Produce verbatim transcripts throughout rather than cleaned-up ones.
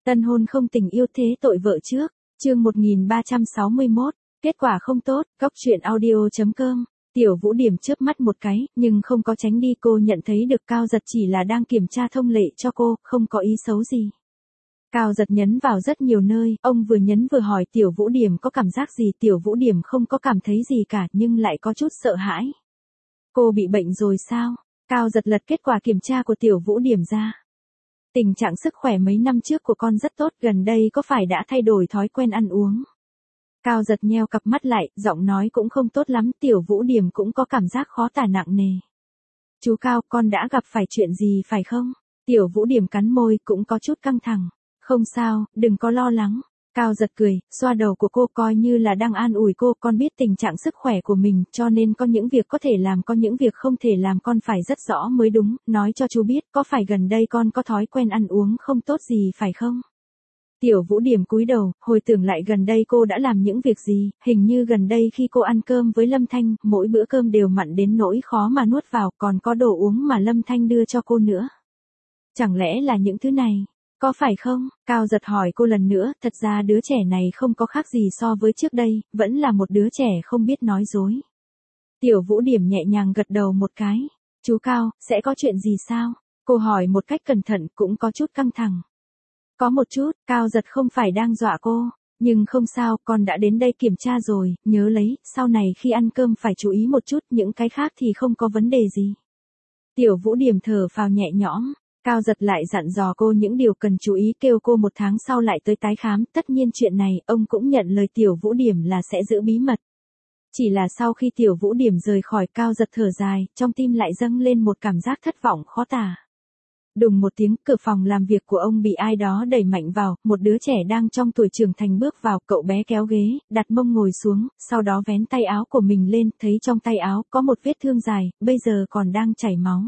Tân hôn không tình yêu thế tội vợ trước, chương một nghìn ba trăm sáu mươi mốt, kết quả không tốt, góc truyện audio chấm com. Tiểu Vũ Điểm chớp mắt một cái, nhưng không có tránh đi, cô nhận thấy được Cao Giật chỉ là đang kiểm tra thông lệ cho cô, không có ý xấu gì. Cao Giật nhấn vào rất nhiều nơi, ông vừa nhấn vừa hỏi Tiểu Vũ Điểm có cảm giác gì, Tiểu Vũ Điểm không có cảm thấy gì cả nhưng lại có chút sợ hãi. Cô bị bệnh rồi sao? Cao Giật lật kết quả kiểm tra của Tiểu Vũ Điểm ra. Tình trạng sức khỏe mấy năm trước của con rất tốt, gần đây có phải đã thay đổi thói quen ăn uống? Cao Giật nheo cặp mắt lại, giọng nói cũng không tốt lắm, Tiểu Vũ Điểm cũng có cảm giác khó tả nặng nề. Chú Cao, con đã gặp phải chuyện gì phải không? Tiểu Vũ Điểm cắn môi, cũng có chút căng thẳng. Không sao, đừng có lo lắng. Cao Giật cười, xoa đầu của cô coi như là đang an ủi cô, con biết tình trạng sức khỏe của mình, cho nên có những việc có thể làm, có những việc không thể làm con phải rất rõ mới đúng, nói cho chú biết, có phải gần đây con có thói quen ăn uống không tốt gì phải không? Tiểu Vũ Điểm cúi đầu, hồi tưởng lại gần đây cô đã làm những việc gì, hình như gần đây khi cô ăn cơm với Lâm Thanh, mỗi bữa cơm đều mặn đến nỗi khó mà nuốt vào, còn có đồ uống mà Lâm Thanh đưa cho cô nữa. Chẳng lẽ là những thứ này? Có phải không? Cao Giật hỏi cô lần nữa, thật ra đứa trẻ này không có khác gì so với trước đây, vẫn là một đứa trẻ không biết nói dối. Tiểu Vũ Điểm nhẹ nhàng gật đầu một cái. Chú Cao, sẽ có chuyện gì sao? Cô hỏi một cách cẩn thận, cũng có chút căng thẳng. Có một chút, Cao Giật không phải đang dọa cô, nhưng không sao, con đã đến đây kiểm tra rồi, nhớ lấy, sau này khi ăn cơm phải chú ý một chút, những cái khác thì không có vấn đề gì. Tiểu Vũ Điểm thở phào nhẹ nhõm. Cao Giật lại dặn dò cô những điều cần chú ý, kêu cô một tháng sau lại tới tái khám, tất nhiên chuyện này, ông cũng nhận lời Tiểu Vũ Điểm là sẽ giữ bí mật. Chỉ là sau khi Tiểu Vũ Điểm rời khỏi, Cao Giật thở dài, trong tim lại dâng lên một cảm giác thất vọng khó tả. Đùng một tiếng, cửa phòng làm việc của ông bị ai đó đẩy mạnh vào, một đứa trẻ đang trong tuổi trưởng thành bước vào, cậu bé kéo ghế, đặt mông ngồi xuống, sau đó vén tay áo của mình lên, thấy trong tay áo có một vết thương dài, bây giờ còn đang chảy máu.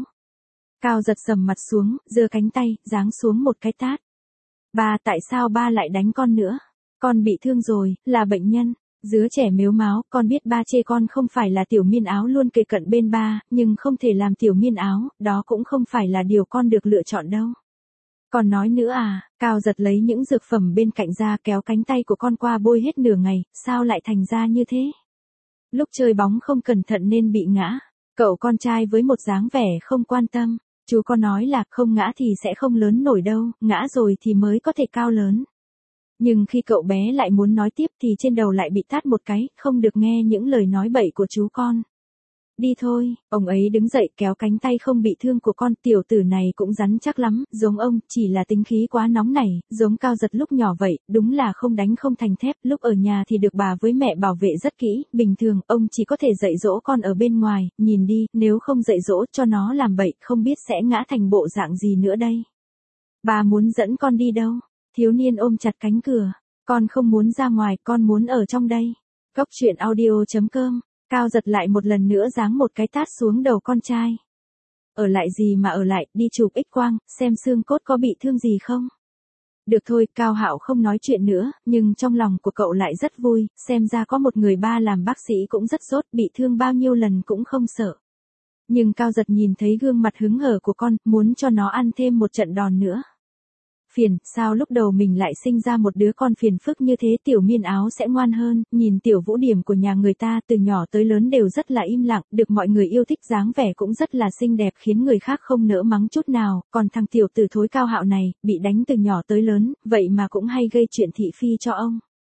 Cao Giật sầm mặt xuống, giơ cánh tay, giáng xuống một cái tát. Ba, tại sao ba lại đánh con nữa? Con bị thương rồi, là bệnh nhân. Đứa trẻ mếu máo, con biết ba chê con không phải là tiểu miên áo luôn kề cận bên ba, nhưng không thể làm tiểu miên áo, đó cũng không phải là điều con được lựa chọn đâu. Còn nói nữa à? Cao Giật lấy những dược phẩm bên cạnh ra, kéo cánh tay của con qua bôi hết nửa ngày, sao lại thành ra như thế? Lúc chơi bóng không cẩn thận nên bị ngã. Cậu con trai với một dáng vẻ không quan tâm. Chú có nói là không ngã thì sẽ không lớn nổi đâu, ngã rồi thì mới có thể cao lớn. Nhưng khi cậu bé lại muốn nói tiếp thì trên đầu lại bị tát một cái, không được nghe những lời nói bậy của chú con. Đi thôi, ông ấy đứng dậy kéo cánh tay không bị thương của con, tiểu tử này cũng rắn chắc lắm, giống ông, chỉ là tính khí quá nóng nảy, giống Cao Giật lúc nhỏ vậy, đúng là không đánh không thành thép, lúc ở nhà thì được bà với mẹ bảo vệ rất kỹ, bình thường, ông chỉ có thể dạy dỗ con ở bên ngoài, nhìn đi, nếu không dạy dỗ cho nó làm bậy, không biết sẽ ngã thành bộ dạng gì nữa đây. Bà muốn dẫn con đi đâu? Thiếu niên ôm chặt cánh cửa, con không muốn ra ngoài, con muốn ở trong đây. Góc truyện audio chấm com. Cao Giật lại một lần nữa giáng một cái tát xuống đầu con trai. Ở lại gì mà ở lại, đi chụp X quang, xem xương cốt có bị thương gì không? Được thôi, Cao Hạo không nói chuyện nữa, nhưng trong lòng của cậu lại rất vui, xem ra có một người ba làm bác sĩ cũng rất sốt, bị thương bao nhiêu lần cũng không sợ. Nhưng Cao Giật nhìn thấy gương mặt hứng hở của con, muốn cho nó ăn thêm một trận đòn nữa. Phiền, sao lúc đầu mình lại sinh ra một đứa con phiền phức như thế, tiểu miên áo sẽ ngoan hơn, nhìn Tiểu Vũ Điểm của nhà người ta từ nhỏ tới lớn đều rất là im lặng, được mọi người yêu thích, dáng vẻ cũng rất là xinh đẹp khiến người khác không nỡ mắng chút nào, còn thằng tiểu tử thối Cao Hạo này, bị đánh từ nhỏ tới lớn, vậy mà cũng hay gây chuyện thị phi cho ông.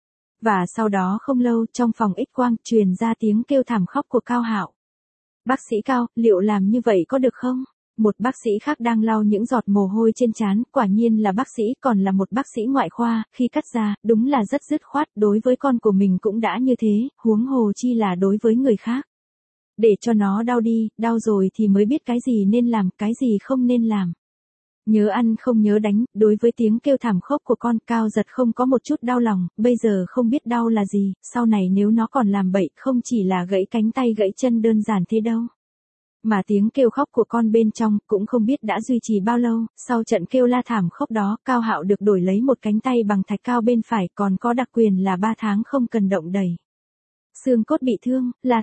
Và sau đó không lâu, trong phòng X quang, truyền ra tiếng kêu thảm khóc của Cao Hạo. Bác sĩ Cao, liệu làm như vậy có được không? Một bác sĩ khác đang lau những giọt mồ hôi trên trán, quả nhiên là bác sĩ, còn là một bác sĩ ngoại khoa, khi cắt ra, đúng là rất dứt khoát, đối với con của mình cũng đã như thế, huống hồ chi là đối với người khác. Để cho nó đau đi, đau rồi thì mới biết cái gì nên làm, cái gì không nên làm. Nhớ ăn không nhớ đánh, đối với tiếng kêu thảm khốc của con, Cao Giật không có một chút đau lòng, bây giờ không biết đau là gì, sau này nếu nó còn làm bậy, không chỉ là gãy cánh tay gãy chân đơn giản thế đâu. Mà tiếng kêu khóc của con bên trong, cũng không biết đã duy trì bao lâu, sau trận kêu la thảm khốc đó, Cao Hạo được đổi lấy một cánh tay bằng thạch cao bên phải, còn có đặc quyền là ba tháng không cần động đẩy. Xương cốt bị thương, là thật.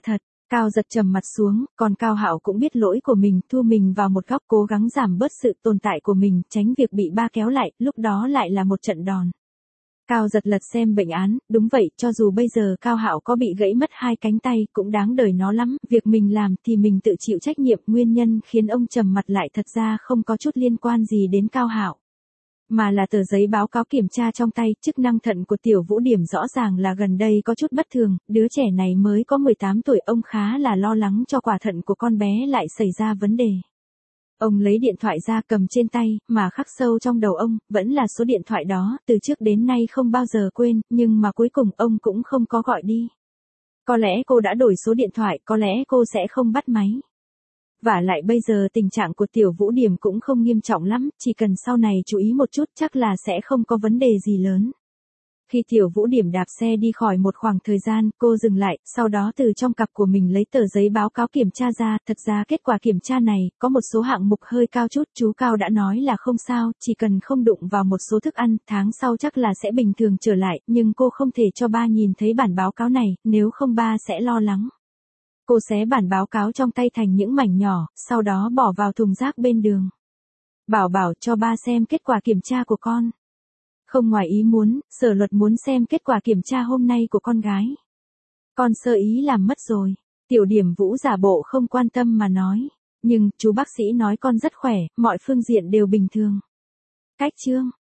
Cao Giật trầm mặt xuống, còn Cao Hạo cũng biết lỗi của mình, thu mình vào một góc cố gắng giảm bớt sự tồn tại của mình, tránh việc bị ba kéo lại, lúc đó lại là một trận đòn. Cao Giật lật xem bệnh án, đúng vậy, cho dù bây giờ Cao Hạo có bị gãy mất hai cánh tay, cũng đáng đời nó lắm, việc mình làm thì mình tự chịu trách nhiệm, nguyên nhân khiến ông trầm mặt lại thật ra không có chút liên quan gì đến Cao Hạo. Mà là tờ giấy báo cáo kiểm tra trong tay, chức năng thận của Tiểu Vũ Điểm rõ ràng là gần đây có chút bất thường, đứa trẻ này mới có mười tám tuổi, ông khá là lo lắng cho quả thận của con bé lại xảy ra vấn đề. Ông lấy điện thoại ra cầm trên tay, mà khắc sâu trong đầu ông, vẫn là số điện thoại đó, từ trước đến nay không bao giờ quên, nhưng mà cuối cùng ông cũng không có gọi đi. Có lẽ cô đã đổi số điện thoại, có lẽ cô sẽ không bắt máy. Vả lại bây giờ tình trạng của Tiểu Vũ Điểm cũng không nghiêm trọng lắm, chỉ cần sau này chú ý một chút chắc là sẽ không có vấn đề gì lớn. Khi Tiểu Vũ Điểm đạp xe đi khỏi một khoảng thời gian, cô dừng lại, sau đó từ trong cặp của mình lấy tờ giấy báo cáo kiểm tra ra, thật ra kết quả kiểm tra này, có một số hạng mục hơi cao chút, chú Cao đã nói là không sao, chỉ cần không đụng vào một số thức ăn, tháng sau chắc là sẽ bình thường trở lại, nhưng cô không thể cho ba nhìn thấy bản báo cáo này, nếu không ba sẽ lo lắng. Cô xé bản báo cáo trong tay thành những mảnh nhỏ, sau đó bỏ vào thùng rác bên đường. Bảo bảo cho ba xem kết quả kiểm tra của con. Không ngoài ý muốn, Sở Luật muốn xem kết quả kiểm tra hôm nay của con gái. Con sơ ý làm mất rồi. Tiểu Điểm Vũ giả bộ không quan tâm mà nói. Nhưng, chú bác sĩ nói con rất khỏe, mọi phương diện đều bình thường. Cách chương.